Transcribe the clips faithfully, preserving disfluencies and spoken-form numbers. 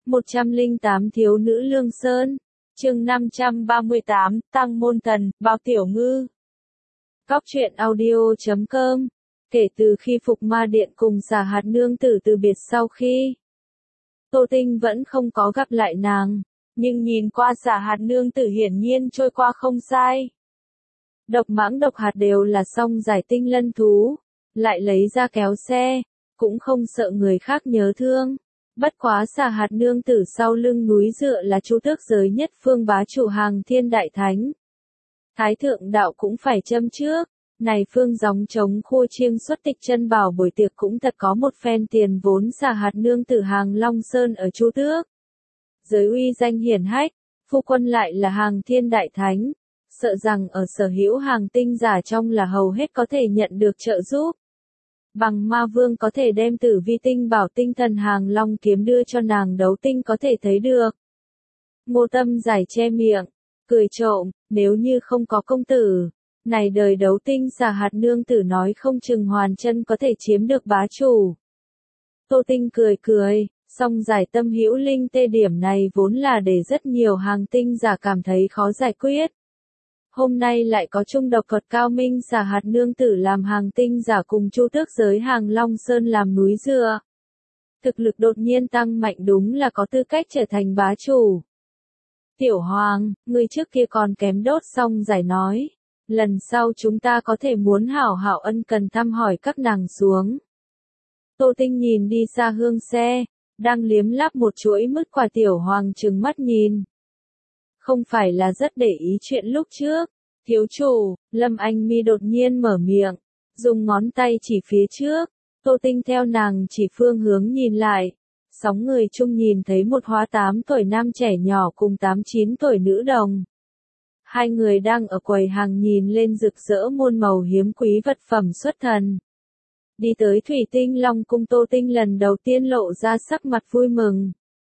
một trăm lẻ tám Thiếu nữ Lương Sơn. Chương năm trăm ba mươi tám, Tăng môn thần, Bao Tiểu Ngư. Góc truyện audio chấm com. Kể từ khi Phục Ma Điện cùng Xà Hạt Nương Tử từ biệt sau khi Tô Tinh vẫn không có gặp lại nàng, nhưng nhìn qua Xà Hạt Nương Tử hiển nhiên trôi qua không sai. Độc Mãng Độc Hạt đều là song giải tinh lân thú, lại lấy ra kéo xe, cũng không sợ người khác nhớ thương. Bất quá Xà Hạt Nương Tử sau lưng núi dựa là Chu Tước giới nhất phương bá chủ Hàng Thiên Đại Thánh. Thái thượng đạo cũng phải châm trước, này phương gióng trống khua chiêng xuất tịch chân bảo buổi tiệc cũng thật có một phen tiền vốn. Xà Hạt Nương Tử Hàng Long Sơn ở Chu Tước giới uy danh hiển hách, phu quân lại là Hàng Thiên Đại Thánh, sợ rằng ở sở hữu hàng tinh giả trong là hầu hết có thể nhận được trợ giúp. Bằng Ma Vương có thể đem Tử Vi tinh bảo tinh thần Hàng Long kiếm đưa cho nàng Đấu Tinh có thể thấy được. Ngô Tâm giải che miệng, cười trộm, nếu như không có công tử, này đời Đấu Tinh Xà Hạt Nương Tử nói không chừng hoàn chân có thể chiếm được bá chủ. Tô Tinh cười cười, song giải tâm hữu linh tê điểm này vốn là để rất nhiều hàng tinh giả cảm thấy khó giải quyết. Hôm nay lại có chung độc thuật cao minh Xà Hạt Nương Tử làm hàng tinh giả cùng Chu Tước giới Hàng Long Sơn làm núi dựa. Thực lực đột nhiên tăng mạnh đúng là có tư cách trở thành bá chủ. Tiểu Hoàng, người trước kia còn kém đốt xong giải nói. Lần sau chúng ta có thể muốn hảo hảo ân cần thăm hỏi các nàng xuống. Tô Tinh nhìn đi xa hương xe, đang liếm láp một chuỗi mứt quả. Tiểu Hoàng trừng mắt nhìn. Không phải là rất để ý chuyện lúc trước. Thiếu chủ, Lâm Anh Mi đột nhiên mở miệng, dùng ngón tay chỉ phía trước. Tô Tinh theo nàng chỉ phương hướng nhìn lại. Sóng người chung nhìn thấy một hóa tám tuổi nam trẻ nhỏ cùng tám chín tuổi nữ đồng. Hai người đang ở quầy hàng nhìn lên rực rỡ muôn màu hiếm quý vật phẩm xuất thần. Đi tới Thủy Tinh Long cung. Tô Tinh lần đầu tiên lộ ra sắc mặt vui mừng.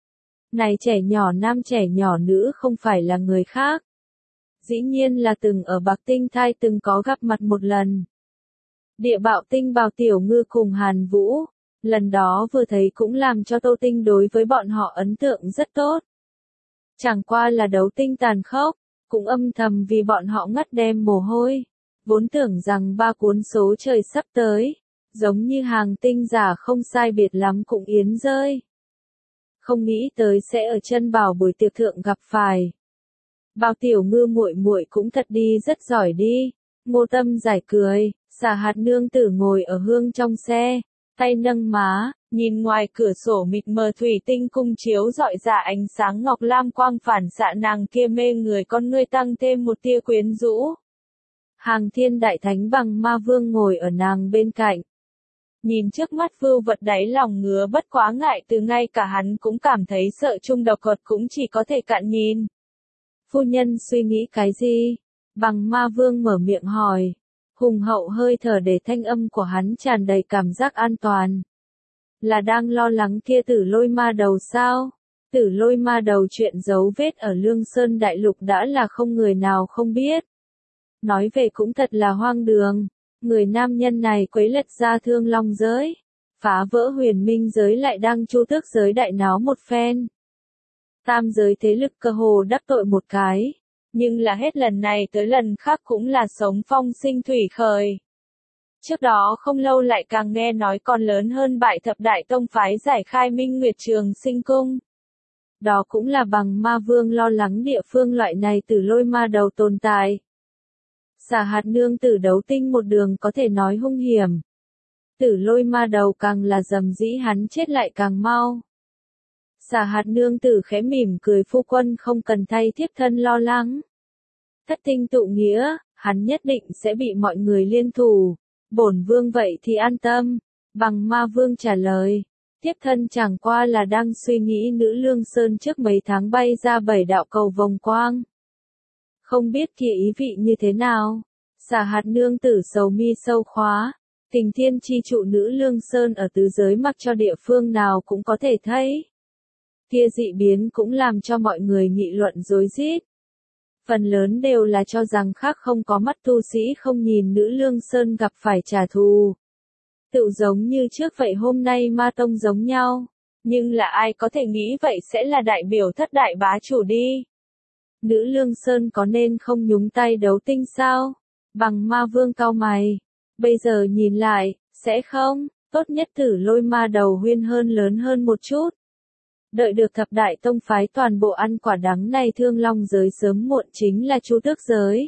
Này trẻ nhỏ nam trẻ nhỏ nữ không phải là người khác. Dĩ nhiên là từng ở Bạc Tinh Thai từng có gặp mặt một lần. Địa Bạo Tinh Bào Tiểu Ngư cùng Hàn Vũ, lần đó vừa thấy cũng làm cho Tô Tinh đối với bọn họ ấn tượng rất tốt. Chẳng qua là Đấu Tinh tàn khốc, cũng âm thầm vì bọn họ ngất đem mồ hôi. Vốn tưởng rằng ba cuốn số trời sắp tới, giống như hàng tinh giả không sai biệt lắm cũng yến rơi. Không nghĩ tới sẽ ở chân bảo buổi tiệc thượng gặp phải. Bao Tiểu Ngư muội muội cũng thật đi rất giỏi đi. Ngô Tâm giải cười, Xà Hạt Nương Tử ngồi ở hương trong xe, tay nâng má, nhìn ngoài cửa sổ mịt mờ thủy tinh cung chiếu rọi ra ánh sáng ngọc lam quang phản xạ nàng kia mê người con ngươi tăng thêm một tia quyến rũ. Hàng Thiên Đại Thánh bằng Ma Vương ngồi ở nàng bên cạnh. Nhìn trước mắt vưu vật đáy lòng ngứa bất quá ngại từ ngay cả hắn cũng cảm thấy sợ chung độc thuật cũng chỉ có thể cạn nhìn. Phu nhân suy nghĩ cái gì? Bằng Ma Vương mở miệng hỏi. Hùng hậu hơi thở để thanh âm của hắn tràn đầy cảm giác an toàn. Là đang lo lắng kia Tử Lôi Ma Đầu sao? Tử Lôi Ma Đầu chuyện dấu vết ở Lương Sơn Đại Lục đã là không người nào không biết. Nói về cũng thật là hoang đường. Người nam nhân này quấy lật ra Thương Long giới, phá vỡ Huyền Minh giới lại đang Chu Tước giới đại náo một phen. Tam giới thế lực cơ hồ đắc tội một cái, nhưng là hết lần này tới lần khác cũng là sống phong sinh thủy khởi. Trước đó không lâu lại càng nghe nói còn lớn hơn bại thập đại tông phái giải khai Minh Nguyệt Trường Sinh Cung. Đó cũng là bằng Ma Vương lo lắng địa phương loại này Tử Lôi Ma Đầu tồn tại. Xà Hạt Nương Tử Đấu Tinh một đường có thể nói hung hiểm. Tử Lôi Ma Đầu càng là dầm dĩ hắn chết lại càng mau. Xà Hạt Nương Tử khẽ mỉm cười, phu quân không cần thay thiếp thân lo lắng. Thất tinh tụ nghĩa, hắn nhất định sẽ bị mọi người liên thủ. Bổn vương vậy thì an tâm. Bằng Ma Vương trả lời. Thiếp thân chẳng qua là đang suy nghĩ nữ Lương Sơn trước mấy tháng bay ra bảy đạo cầu vòng quang. Không biết kia ý vị như thế nào? Xà Hạt Nương Tử sầu mi sâu khóa. Kình Thiên chi trụ nữ Lương Sơn ở tứ giới mặc cho địa phương nào cũng có thể thấy. Kia dị biến cũng làm cho mọi người nghị luận rối rít. Phần lớn đều là cho rằng khác không có mắt tu sĩ không nhìn nữ Lương Sơn gặp phải trả thù. Tự giống như trước vậy hôm nay Ma Tông giống nhau. Nhưng là ai có thể nghĩ vậy sẽ là đại biểu thất đại bá chủ đi. Nữ Lương Sơn có nên không nhúng tay đấu tinh sao? Bằng Ma Vương cau mày. Bây giờ nhìn lại, sẽ không, tốt nhất Tử Lôi Ma Đầu Huyên hơn lớn hơn một chút. Đợi được thập đại tông phái toàn bộ ăn quả đắng này Thương Long giới sớm muộn chính là Chu Tước giới.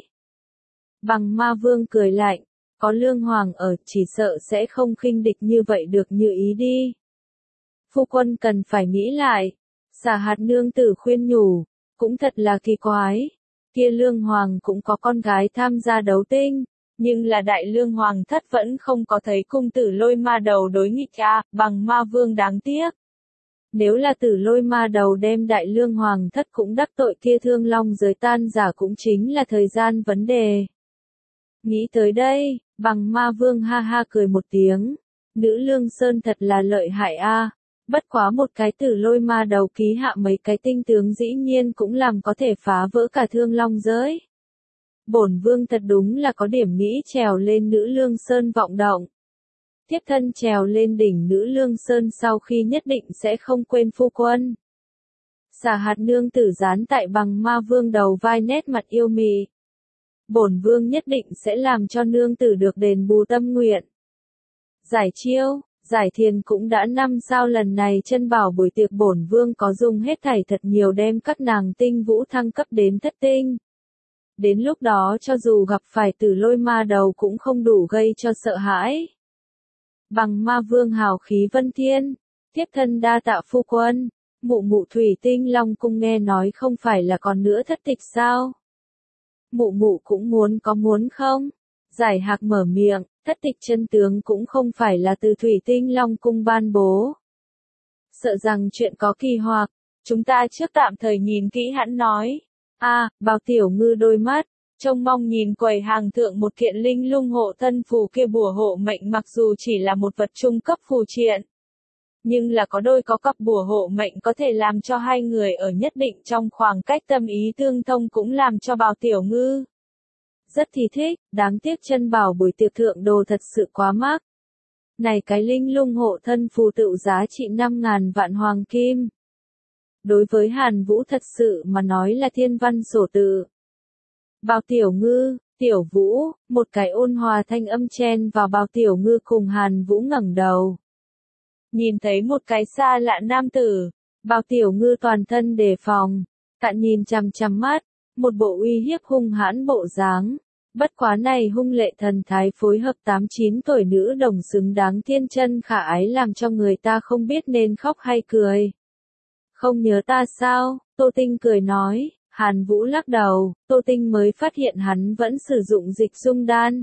Bằng Ma Vương cười lạnh, có Lương Hoàng ở chỉ sợ sẽ không khinh địch như vậy được như ý đi. Phu quân cần phải nghĩ lại. Xà Hạt nương tử khuyên nhủ, cũng thật là kỳ quái. Kia Lương Hoàng cũng có con gái tham gia đấu tinh, nhưng là đại Lương Hoàng thất vẫn không có thấy cung Tử Lôi Ma Đầu đối nghịch à, Bằng Ma Vương đáng tiếc. Nếu là Tử Lôi Ma Đầu đem đại Lương Hoàng thất cũng đắc tội kia Thương Long giới tan giả cũng chính là thời gian vấn đề. Nghĩ tới đây, Bằng Ma Vương ha ha cười một tiếng. Nữ Lương Sơn thật là lợi hại a. À. Bất quá một cái Tử Lôi Ma Đầu ký hạ mấy cái tinh tướng dĩ nhiên cũng làm có thể phá vỡ cả Thương Long giới. Bổn vương thật đúng là có điểm nghĩ trèo lên Nữ Lương Sơn vọng động. Thiếp thân trèo lên đỉnh Nữ Lương Sơn sau khi nhất định sẽ không quên phu quân. Xà Hạt nương tử dán tại Bằng Ma Vương đầu vai nét mặt yêu mị. Bổn vương nhất định sẽ làm cho nương tử được đền bù tâm nguyện. Giải chiêu, giải thiền cũng đã năm sao lần này chân bảo buổi tiệc bổn vương có dùng hết thảy thật nhiều đem các nàng tinh vũ thăng cấp đến thất tinh. Đến lúc đó cho dù gặp phải Tử Lôi Ma Đầu cũng không đủ gây cho sợ hãi. Bằng Ma Vương hào khí vân thiên, tiếp thân đa tạ phu quân, mụ mụ Thủy Tinh Long cung nghe nói không phải là còn nữa thất tịch sao? Mụ mụ cũng muốn có muốn không? Giải Hạc mở miệng, thất tịch chân tướng cũng không phải là từ Thủy Tinh Long cung ban bố. Sợ rằng chuyện có kỳ hoặc, chúng ta trước tạm thời nhìn kỹ hãn nói. A, à, Bao Tiểu Ngư đôi mắt, trông mong nhìn quầy hàng thượng một kiện linh lung hộ thân phù kia bùa hộ mệnh mặc dù chỉ là một vật trung cấp phù triện. Nhưng là có đôi có cặp bùa hộ mệnh có thể làm cho hai người ở nhất định trong khoảng cách tâm ý tương thông cũng làm cho Bao Tiểu Ngư rất thì thích, đáng tiếc chân bảo buổi tiệc thượng đồ thật sự quá mắc. Này cái linh lung hộ thân phù tự giá trị năm ngàn vạn hoàng kim. Đối với Hàn Vũ thật sự mà nói là thiên văn sổ tự. Bao Tiểu Ngư, Tiểu Vũ, một cái ôn hòa thanh âm chen vào Bao Tiểu Ngư cùng Hàn Vũ ngẩng đầu. Nhìn thấy một cái xa lạ nam tử, Bao Tiểu Ngư toàn thân đề phòng, cạn nhìn chằm chằm mắt, một bộ uy hiếp hung hãn bộ dáng. Bất quá này hung lệ thần thái phối hợp tám chín tuổi nữ đồng xứng đáng thiên chân khả ái làm cho người ta không biết nên khóc hay cười. Không nhớ ta sao? Tô Tinh cười nói. Hàn Vũ lắc đầu, Tô Tinh mới phát hiện hắn vẫn sử dụng dịch dung đan.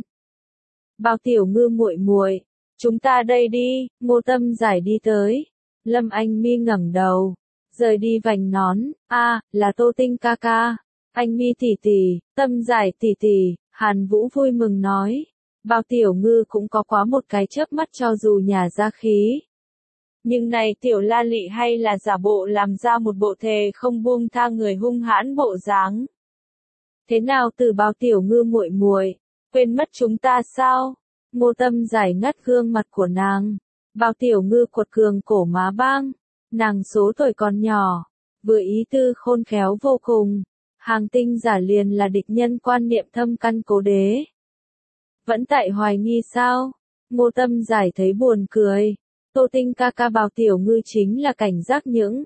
Bao Tiểu Ngư muội muội, chúng ta đây đi, Ngô Tâm Giải đi tới. Lâm Anh Mi ngẩng đầu, rời đi vành nón, a, à, là Tô Tinh ca ca. Anh Mi tỷ tỷ, Tâm Giải tỷ tỷ, Hàn Vũ vui mừng nói. Bao Tiểu Ngư cũng có quá một cái chớp mắt cho dù nhà ra khí. Nhưng này Tiểu La Lị hay là giả bộ làm ra một bộ thề không buông tha người hung hãn bộ dáng. Thế nào từ Bao Tiểu Ngư muội muội, quên mất chúng ta sao? Ngô Tâm Giải ngắt gương mặt của nàng. Bao Tiểu Ngư quật cường cổ má băng, nàng số tuổi còn nhỏ, vừa ý tư khôn khéo vô cùng. Hàng tinh giả liền là địch nhân quan niệm thâm căn cố đế. Vẫn tại hoài nghi sao? Ngô Tâm Giải thấy buồn cười. Tô Tinh ca ca Bao Tiểu Ngư chính là cảnh giác những.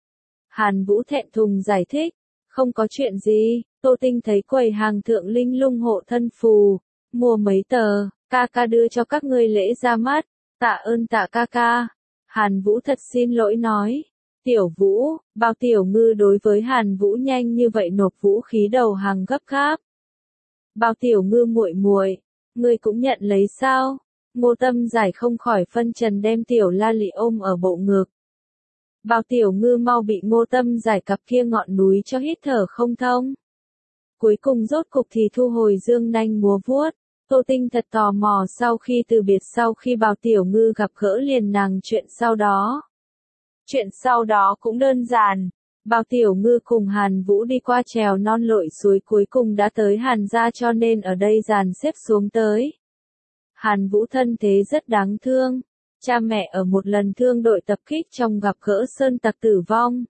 Hàn Vũ thẹn thùng giải thích. Không có chuyện gì, Tô Tinh thấy quầy hàng thượng linh lung hộ thân phù. Mua mấy tờ, ca ca đưa cho các ngươi lễ ra mắt. Tạ ơn tạ ca ca. Hàn Vũ thật xin lỗi nói. Tiểu Vũ, Bao Tiểu Ngư đối với Hàn Vũ nhanh như vậy nộp vũ khí đầu hàng gấp gáp. Bao Tiểu Ngư muội muội, ngươi cũng nhận lấy sao? Ngô Tâm Giải không khỏi phân trần đem Tiểu La Lị ôm ở bộ ngực. Bao Tiểu Ngư mau bị Ngô Tâm Giải cặp kia ngọn núi cho hít thở không thông. Cuối cùng rốt cục thì thu hồi dương nanh múa vuốt. Tô Tinh thật tò mò sau khi từ biệt sau khi Bao Tiểu Ngư gặp gỡ liền nàng chuyện sau đó. Chuyện sau đó cũng đơn giản. Bao Tiểu Ngư cùng Hàn Vũ đi qua trèo non lội suối cuối cùng đã tới Hàn gia cho nên ở đây dàn xếp xuống tới. Hàn Vũ thân thế rất đáng thương. cha mẹ ở một lần thương đội tập kích trong gặp gỡ sơn tặc tử vong.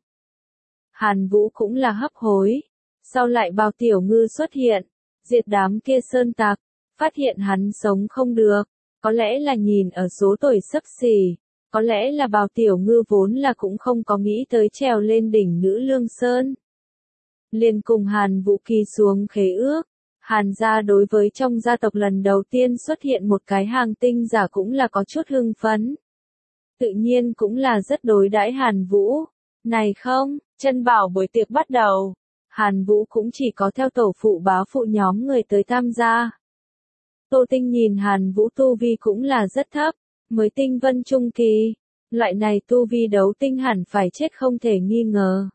Hàn Vũ cũng là hấp hối. Sau lại Bào Tiểu Ngư xuất hiện, diệt đám kia sơn tặc, phát hiện hắn sống không được. Có lẽ là nhìn ở số tuổi xấp xỉ, có lẽ là Bào Tiểu Ngư vốn là cũng không có nghĩ tới trèo lên đỉnh Nữ Lương Sơn. Liền cùng Hàn Vũ ký xuống khế ước. Hàn gia đối với trong gia tộc lần đầu tiên xuất hiện một cái hàng tinh giả cũng là có chút hưng phấn. Tự nhiên cũng là rất đối đãi Hàn Vũ. Này không, chân bảo buổi tiệc bắt đầu. Hàn Vũ cũng chỉ có theo tổ phụ bá phụ nhóm người tới tham gia. Tô Tinh nhìn Hàn Vũ tu vi cũng là rất thấp, mới tinh vân trung kỳ. Loại này tu vi đấu tinh hẳn phải chết không thể nghi ngờ.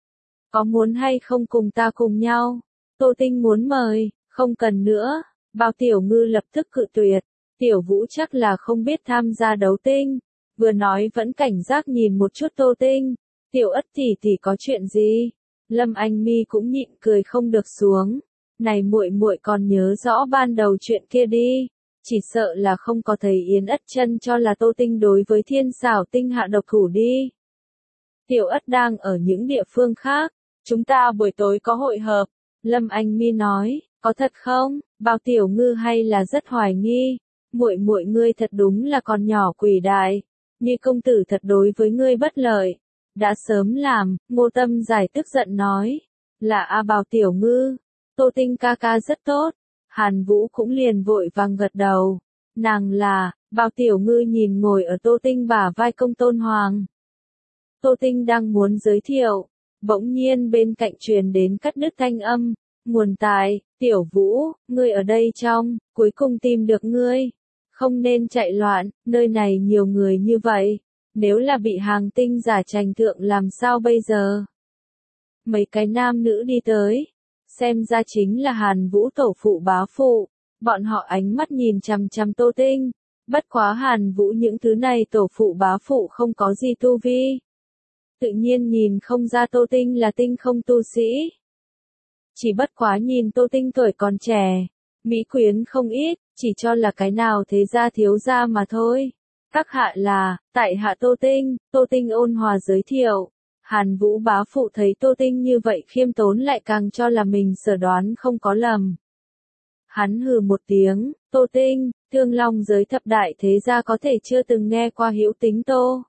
Có muốn hay không cùng ta cùng nhau? Tô Tinh muốn mời, không cần nữa. Bào Tiểu Ngư lập tức cự tuyệt. Tiểu Vũ chắc là không biết tham gia đấu tinh. Vừa nói vẫn cảnh giác nhìn một chút Tô Tinh. Tiểu Ất tỷ tỷ có chuyện gì? Lâm Anh Mi cũng nhịn cười không được xuống. Này muội muội còn nhớ rõ ban đầu chuyện kia đi. Chỉ sợ là không có thấy Yến Ất Chân cho là Tô Tinh đối với Thiên Xảo Tinh hạ độc thủ đi. Tiểu Ất đang ở những địa phương khác. Chúng ta buổi tối có hội hợp. Lâm Anh Mi nói, có thật không? Bào Tiểu Ngư hay là rất hoài nghi. Muội muội ngươi thật đúng là con nhỏ quỷ đại. Như công tử thật đối với ngươi bất lợi. Đã sớm làm, Ngô Tâm Giải tức giận nói. Là A Bào Tiểu Ngư. Tô Tinh ca ca rất tốt. Hàn Vũ cũng liền vội vàng gật đầu. Nàng là, Bào Tiểu Ngư nhìn ngồi ở Tô Tinh bả vai Công Tôn Hoàng. Tô Tinh đang muốn giới thiệu. Bỗng nhiên bên cạnh truyền đến cắt đứt thanh âm. Nguồn tài, Tiểu Vũ, ngươi ở đây trong, cuối cùng tìm được ngươi. Không nên chạy loạn, nơi này nhiều người như vậy. Nếu là bị hàng tinh giả trành thượng làm sao bây giờ? Mấy cái nam nữ đi tới. Xem ra chính là Hàn Vũ tổ phụ bá phụ. Bọn họ ánh mắt nhìn chằm chằm Tô Tinh. Bất quá Hàn Vũ những thứ này tổ phụ bá phụ không có gì tu vi. Tự nhiên nhìn không ra Tô Tinh là tinh không tu sĩ. Chỉ bất quá nhìn Tô Tinh tuổi còn trẻ. Mỹ quyến không ít, chỉ cho là cái nào thế gia thiếu gia mà thôi. Các hạ là, tại hạ Tô Tinh, Tô Tinh ôn hòa giới thiệu. Hàn Vũ bá phụ thấy Tô Tinh như vậy khiêm tốn lại càng cho là mình sở đoán không có lầm. Hắn hừ một tiếng, Tô Tinh, Thương Long giới thập đại thế gia có thể chưa từng nghe qua Hữu Tính Tô.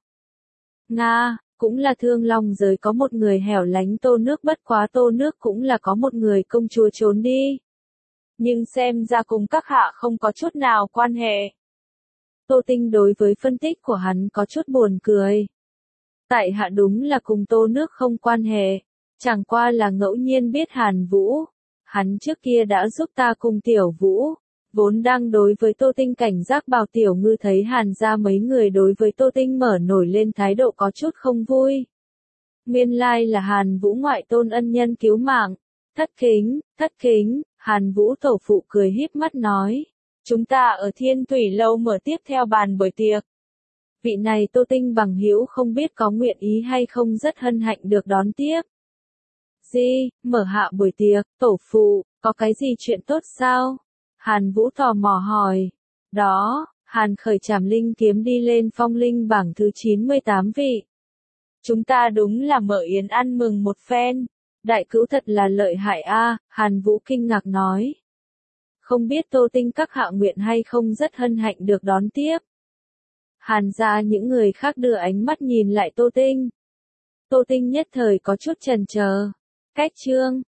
Nga, cũng là Thương Long giới có một người hẻo lánh Tô Nước, bất quá Tô Nước cũng là có một người công chúa trốn đi. Nhưng xem ra cùng các hạ không có chút nào quan hệ. Tô Tinh đối với phân tích của hắn có chút buồn cười. Tại hạ đúng là cùng Tô Nước không quan hệ, chẳng qua là ngẫu nhiên biết Hàn Vũ. Hắn trước kia đã giúp ta cùng Tiểu Vũ, vốn đang đối với Tô Tinh cảnh giác. Bào Tiểu Ngư thấy Hàn ra mấy người đối với Tô Tinh mở nổi lên thái độ có chút không vui. Nguyên lai là Hàn Vũ ngoại tôn ân nhân cứu mạng. Thất kính, thất kính, Hàn Vũ tổ phụ cười híp mắt nói. Chúng ta ở Thiên Thủy Lâu mở tiếp theo bàn buổi tiệc. Vị này Tô Tinh bằng hữu không biết có nguyện ý hay không, rất hân hạnh được đón tiếp. Gì, mở hạ buổi tiệc, tổ phụ, có cái gì chuyện tốt sao? Hàn Vũ tò mò hỏi. Đó, Hàn khởi Trảm Linh kiếm đi lên phong linh bảng thứ chín mươi tám vị. Chúng ta đúng là mở yến ăn mừng một phen. Đại cữu thật là lợi hại a, Hàn Vũ kinh ngạc nói. Không biết Tô Tinh các hạ nguyện hay không, rất hân hạnh được đón tiếp. Hàn ra những người khác đưa ánh mắt nhìn lại Tô Tinh. Tô Tinh nhất thời có chút chần chờ. Cách chương